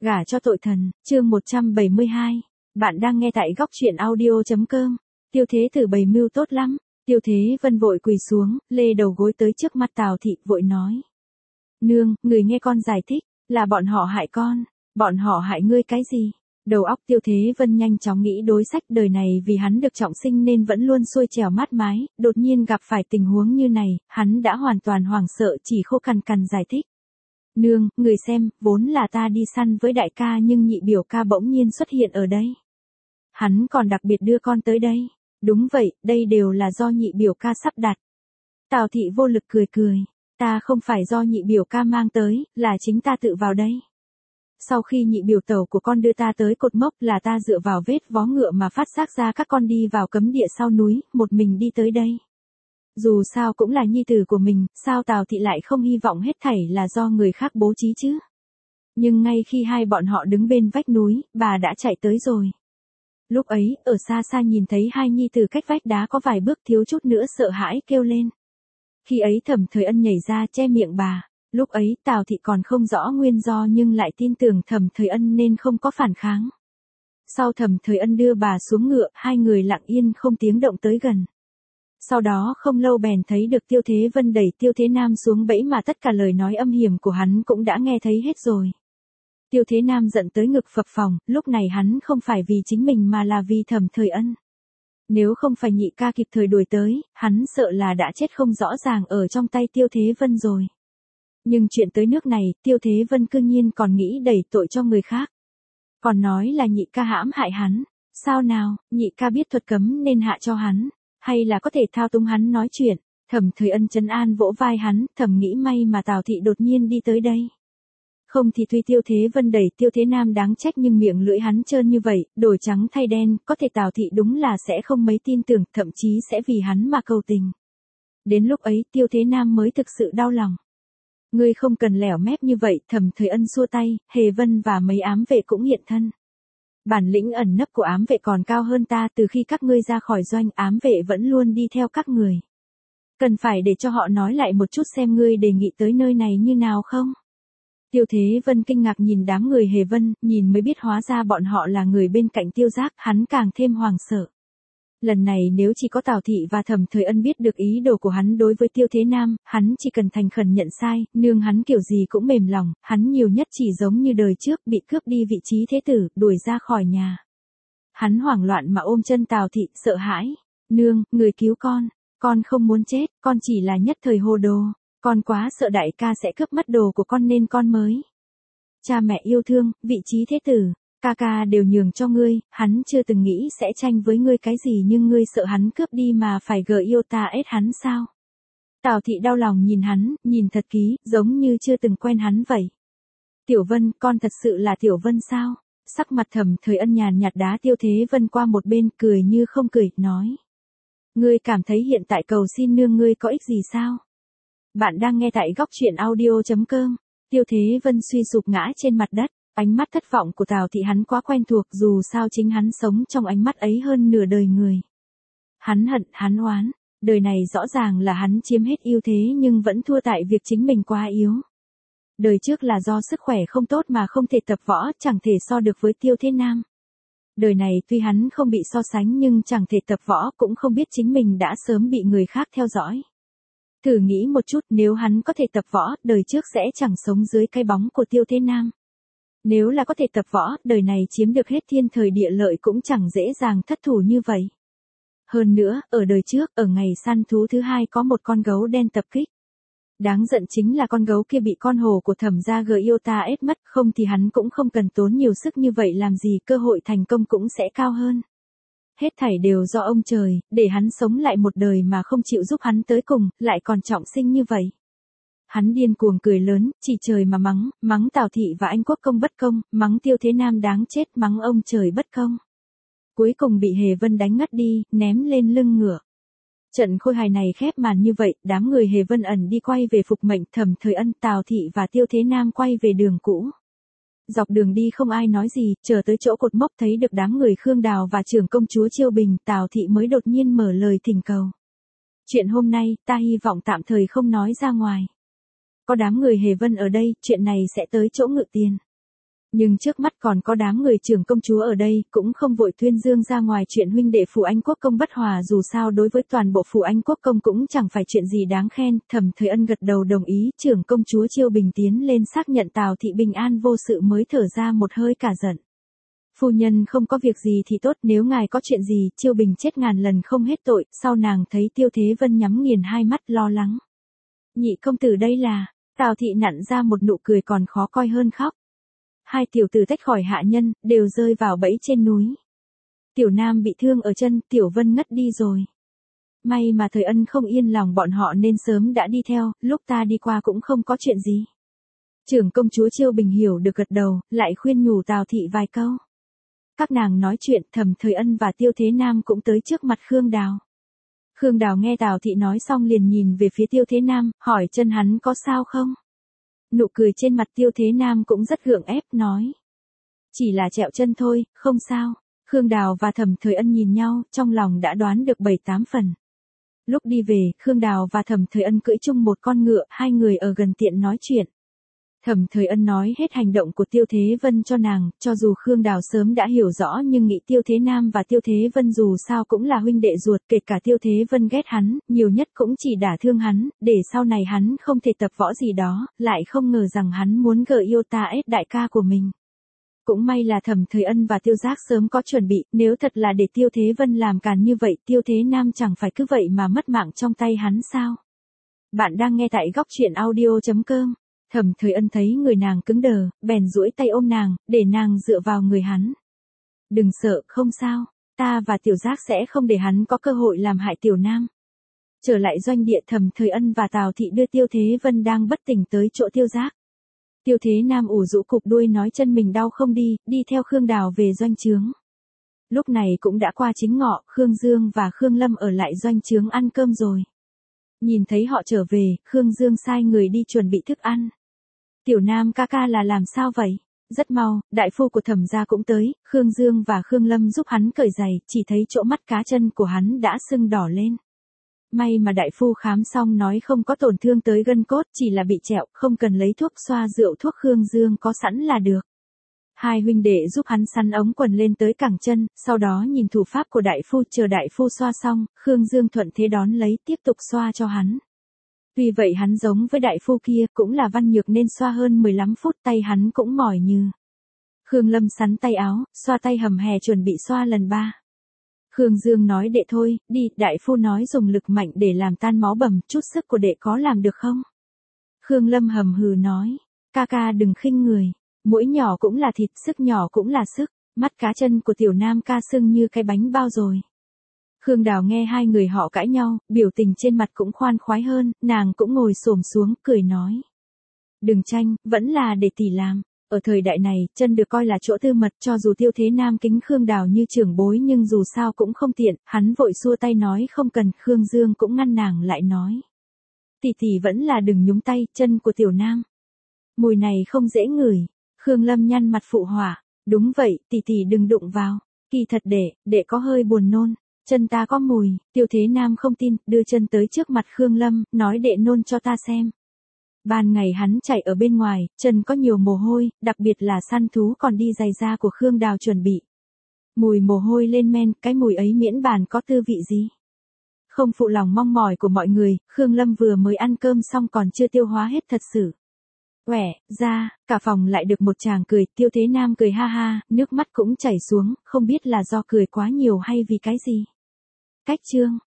Gả cho tội thần, chương 172. Bạn đang nghe tại góc truyện audio.com. Tiêu Thế Tử bày mưu tốt lắm. Tiêu Thế Vân vội quỳ xuống, lê đầu gối tới trước mặt Tào Thị, vội nói. Nương, người nghe con giải thích, là bọn họ hại con. Bọn họ hại ngươi cái gì? Đầu óc Tiêu Thế Vân nhanh chóng nghĩ đối sách đời này, vì hắn được trọng sinh nên vẫn luôn xuôi trèo mát mái, đột nhiên gặp phải tình huống như này, hắn đã hoàn toàn hoảng sợ, chỉ khô cằn cằn giải thích. Nương, người xem, vốn là ta đi săn với đại ca nhưng nhị biểu ca bỗng nhiên xuất hiện ở đây. Hắn còn đặc biệt đưa con tới đây. Đúng vậy, đây đều là do nhị biểu ca sắp đặt. Tào Thị vô lực cười cười. Ta không phải do nhị biểu ca mang tới, là chính ta tự vào đây. Sau khi nhị biểu tẩu của con đưa ta tới cột mốc là ta dựa vào vết vó ngựa mà phát giác ra các con đi vào cấm địa sau núi, một mình đi tới đây. Dù sao cũng là nhi tử của mình, sao Tào Thị lại không hy vọng hết thảy là do người khác bố trí chứ? Nhưng ngay khi hai bọn họ đứng bên vách núi, bà đã chạy tới rồi. Lúc ấy, ở xa xa nhìn thấy hai nhi tử cách vách đá có vài bước, thiếu chút nữa sợ hãi kêu lên. Khi ấy Thẩm Thời Ân nhảy ra che miệng bà. Lúc ấy Tào Thị còn không rõ nguyên do nhưng lại tin tưởng Thẩm Thời Ân nên không có phản kháng. Sau Thẩm Thời Ân đưa bà xuống ngựa, hai người lặng yên không tiếng động tới gần. Sau đó không lâu bèn thấy được Tiêu Thế Vân đẩy Tiêu Thế Nam xuống bẫy mà tất cả lời nói âm hiểm của hắn cũng đã nghe thấy hết rồi. Tiêu Thế Nam giận tới ngực phập phồng, lúc này hắn không phải vì chính mình mà là vì Thẩm Thời Ân. Nếu không phải nhị ca kịp thời đuổi tới, hắn sợ là đã chết không rõ ràng ở trong tay Tiêu Thế Vân rồi. Nhưng chuyện tới nước này, Tiêu Thế Vân cư nhiên còn nghĩ đẩy tội cho người khác. Còn nói là nhị ca hãm hại hắn. Sao nào, nhị ca biết thuật cấm nên hạ cho hắn. Hay là có thể thao túng hắn nói chuyện. Thẩm Thời Ân trấn an vỗ vai hắn, thầm nghĩ may mà Tào Thị đột nhiên đi tới đây. Không thì tuy Tiêu Thế Vân đẩy Tiêu Thế Nam đáng trách nhưng miệng lưỡi hắn trơn như vậy, đổi trắng thay đen, có thể Tào Thị đúng là sẽ không mấy tin tưởng, thậm chí sẽ vì hắn mà cầu tình. Đến lúc ấy Tiêu Thế Nam mới thực sự đau lòng. Ngươi không cần lẻo mép như vậy, Thẩm Thời Ân xua tay, Hề Vân và mấy ám vệ cũng hiện thân. Bản lĩnh ẩn nấp của ám vệ còn cao hơn ta, từ khi các ngươi ra khỏi doanh ám vệ vẫn luôn đi theo các người. Cần phải để cho họ nói lại một chút xem ngươi đề nghị tới nơi này như nào không? Tiêu Thế Vân kinh ngạc nhìn đám người Hề Vân, nhìn mới biết hóa ra bọn họ là người bên cạnh Tiêu Giác, hắn càng thêm hoảng sợ. Lần này nếu chỉ có Tào Thị và Thẩm Thời Ân biết được ý đồ của hắn đối với Tiêu Thế Nam, hắn chỉ cần thành khẩn nhận sai, nương hắn kiểu gì cũng mềm lòng, hắn nhiều nhất chỉ giống như đời trước bị cướp đi vị trí thế tử, đuổi ra khỏi nhà. Hắn hoảng loạn mà ôm chân Tào Thị, sợ hãi. Nương, người cứu con không muốn chết, con chỉ là nhất thời hồ đồ, con quá sợ đại ca sẽ cướp mất đồ của con nên con mới. Cha mẹ yêu thương, vị trí thế tử. Ca ca đều nhường cho ngươi, hắn chưa từng nghĩ sẽ tranh với ngươi cái gì nhưng ngươi sợ hắn cướp đi mà phải gờ yêu ta ết hắn sao? Tào Thị đau lòng nhìn hắn, nhìn thật kỹ, giống như chưa từng quen hắn vậy. Tiểu Vân, con thật sự là Tiểu Vân sao? Sắc mặt Thẩm Thời Ân nhàn nhạt đá Tiêu Thế Vân qua một bên, cười như không cười, nói. Ngươi cảm thấy hiện tại cầu xin nương ngươi có ích gì sao? Bạn đang nghe tại góc truyện audio.com. Tiêu Thế Vân suy sụp ngã trên mặt đất. Ánh mắt thất vọng của Tào Thị hắn quá quen thuộc, dù sao chính hắn sống trong ánh mắt ấy hơn nửa đời người. Hắn hận, hắn oán, đời này rõ ràng là hắn chiếm hết ưu thế nhưng vẫn thua tại việc chính mình quá yếu. Đời trước là do sức khỏe không tốt mà không thể tập võ, chẳng thể so được với Tiêu Thế Nam. Đời này tuy hắn không bị so sánh nhưng chẳng thể tập võ, cũng không biết chính mình đã sớm bị người khác theo dõi. Thử nghĩ một chút, nếu hắn có thể tập võ, đời trước sẽ chẳng sống dưới cái bóng của Tiêu Thế Nam. Nếu là có thể tập võ, đời này chiếm được hết thiên thời địa lợi cũng chẳng dễ dàng thất thủ như vậy. Hơn nữa, ở đời trước, ở ngày săn thú thứ hai có một con gấu đen tập kích. Đáng giận chính là con gấu kia bị con hổ của Thẩm gia gờ yêu ta ết mất, không thì hắn cũng không cần tốn nhiều sức như vậy làm gì, cơ hội thành công cũng sẽ cao hơn. Hết thảy đều do ông trời, để hắn sống lại một đời mà không chịu giúp hắn tới cùng, lại còn trọng sinh như vậy. Hắn điên cuồng cười lớn, chỉ trời mà mắng Tào Thị và anh quốc công bất công, mắng Tiêu Thế Nam đáng chết, mắng ông trời bất công. Cuối cùng bị Hề Vân đánh ngất đi, ném lên lưng ngựa. Trận khôi hài này khép màn như vậy, đám người Hề Vân ẩn đi quay về phục mệnh, Thẩm Thời Ân, Tào Thị và Tiêu Thế Nam quay về đường cũ. Dọc đường đi không ai nói gì, chờ tới chỗ cột mốc thấy được đám người Khương Đào và trưởng công chúa Chiêu Bình, Tào Thị mới đột nhiên mở lời thỉnh cầu. Chuyện hôm nay, ta hy vọng tạm thời không nói ra ngoài. Có đám người Hề Vân ở đây, chuyện này sẽ tới chỗ Ngự Tiền. Nhưng trước mắt còn có đám người trưởng công chúa ở đây, cũng không vội tuyên dương ra ngoài chuyện huynh đệ Phủ Anh Quốc công bất hòa, dù sao đối với toàn bộ Phủ Anh Quốc công cũng chẳng phải chuyện gì đáng khen. Thẩm Thời Ân gật đầu đồng ý, trưởng công chúa Chiêu Bình tiến lên xác nhận Tào thị bình an vô sự mới thở ra một hơi cả giận. Phu nhân không có việc gì thì tốt, nếu ngài có chuyện gì, Chiêu Bình chết ngàn lần không hết tội. Sau nàng thấy Tiêu Thế Vân nhắm nghiền hai mắt lo lắng. Nhị công tử đây là, Tào thị nặn ra một nụ cười còn khó coi hơn khóc. Hai tiểu tử tách khỏi hạ nhân, đều rơi vào bẫy trên núi. Tiểu Nam bị thương ở chân, Tiểu Vân ngất đi rồi. May mà Thời Ân không yên lòng bọn họ nên sớm đã đi theo, lúc ta đi qua cũng không có chuyện gì. Trưởng công chúa Chiêu Bình hiểu được gật đầu, lại khuyên nhủ Tào thị vài câu. Các nàng nói chuyện, Thẩm Thời Ân và Tiêu Thế Nam cũng tới trước mặt Khương Đào. Khương Đào nghe Tào thị nói xong liền nhìn về phía Tiêu Thế Nam, hỏi chân hắn có sao không? Nụ cười trên mặt Tiêu Thế Nam cũng rất gượng ép, nói. Chỉ là trẹo chân thôi, không sao. Khương Đào và Thẩm Thời Ân nhìn nhau, trong lòng đã đoán được 7-8 phần. Lúc đi về, Khương Đào và Thẩm Thời Ân cưỡi chung một con ngựa, hai người ở gần tiện nói chuyện. Thẩm Thời Ân nói hết hành động của Tiêu Thế Vân cho nàng, cho dù Khương Đào sớm đã hiểu rõ nhưng nghĩ Tiêu Thế Nam và Tiêu Thế Vân dù sao cũng là huynh đệ ruột, kể cả Tiêu Thế Vân ghét hắn, nhiều nhất cũng chỉ đả thương hắn, để sau này hắn không thể tập võ gì đó, lại không ngờ rằng hắn muốn gờ yêu ta ép đại ca của mình. Cũng may là Thẩm Thời Ân và Tiêu Giác sớm có chuẩn bị, nếu thật là để Tiêu Thế Vân làm càn như vậy, Tiêu Thế Nam chẳng phải cứ vậy mà mất mạng trong tay hắn sao? Bạn đang nghe tại góc truyện audio.com. Thẩm Thời Ân thấy người nàng cứng đờ, bèn duỗi tay ôm nàng, để nàng dựa vào người hắn. Đừng sợ, không sao, ta và Tiểu Giác sẽ không để hắn có cơ hội làm hại Tiểu Nam. Trở lại doanh địa, Thẩm Thời Ân và Tào thị đưa Tiêu Thế Vân đang bất tỉnh tới chỗ Tiêu Giác. Tiêu Thế Nam ủ rũ cụp đuôi nói chân mình đau không đi, đi theo Khương Đào về doanh trướng. Lúc này cũng đã qua chính ngọ, Khương Dương và Khương Lâm ở lại doanh trướng ăn cơm rồi. Nhìn thấy họ trở về, Khương Dương sai người đi chuẩn bị thức ăn. Tiểu Nam ca ca là làm sao vậy? Rất mau, đại phu của Thẩm gia cũng tới, Khương Dương và Khương Lâm giúp hắn cởi giày, chỉ thấy chỗ mắt cá chân của hắn đã sưng đỏ lên. May mà đại phu khám xong nói không có tổn thương tới gân cốt, chỉ là bị trẹo, không cần lấy thuốc xoa, rượu thuốc Khương Dương có sẵn là được. Hai huynh đệ giúp hắn sắn ống quần lên tới cẳng chân, sau đó nhìn thủ pháp của đại phu, chờ đại phu xoa xong, Khương Dương thuận thế đón lấy tiếp tục xoa cho hắn. Vì vậy hắn giống với đại phu kia, cũng là văn nhược nên xoa hơn 15 phút, tay hắn cũng mỏi như. Khương Lâm sắn tay áo, xoa tay hầm hè chuẩn bị xoa lần 3. Khương Dương nói đệ thôi, đi, đại phu nói dùng lực mạnh để làm tan máu bầm, chút sức của đệ có làm được không? Khương Lâm hầm hừ nói, ca ca đừng khinh người, mũi nhỏ cũng là thịt, sức nhỏ cũng là sức, mắt cá chân của Tiểu Nam ca sưng như cái bánh bao rồi. Khương Đào nghe hai người họ cãi nhau, biểu tình trên mặt cũng khoan khoái hơn, nàng cũng ngồi xổm xuống, cười nói. Đừng tranh, vẫn là để tỷ làm. Ở thời đại này, chân được coi là chỗ tư mật, cho dù Tiêu Thế Nam kính Khương Đào như trưởng bối nhưng dù sao cũng không tiện, hắn vội xua tay nói không cần, Khương Dương cũng ngăn nàng lại nói. Tỷ tỷ vẫn là đừng nhúng tay, chân của Tiểu Nam. Mùi này không dễ ngửi. Khương Lâm nhăn mặt phụ họa, đúng vậy, tỷ tỷ đừng đụng vào. Kỳ thật đệ có hơi buồn nôn. Chân ta có mùi, Tiêu Thế Nam không tin, đưa chân tới trước mặt Khương Lâm, nói đệ nôn cho ta xem. Ban ngày hắn chạy ở bên ngoài, chân có nhiều mồ hôi, đặc biệt là săn thú còn đi giày da của Khương Đào chuẩn bị. Mùi mồ hôi lên men, cái mùi ấy miễn bàn có tư vị gì. Không phụ lòng mong mỏi của mọi người, Khương Lâm vừa mới ăn cơm xong còn chưa tiêu hóa hết thật sự. Quẻ, ra, cả phòng lại được một chàng cười, Tiêu Thế Nam cười ha ha, nước mắt cũng chảy xuống, không biết là do cười quá nhiều hay vì cái gì. Cách chương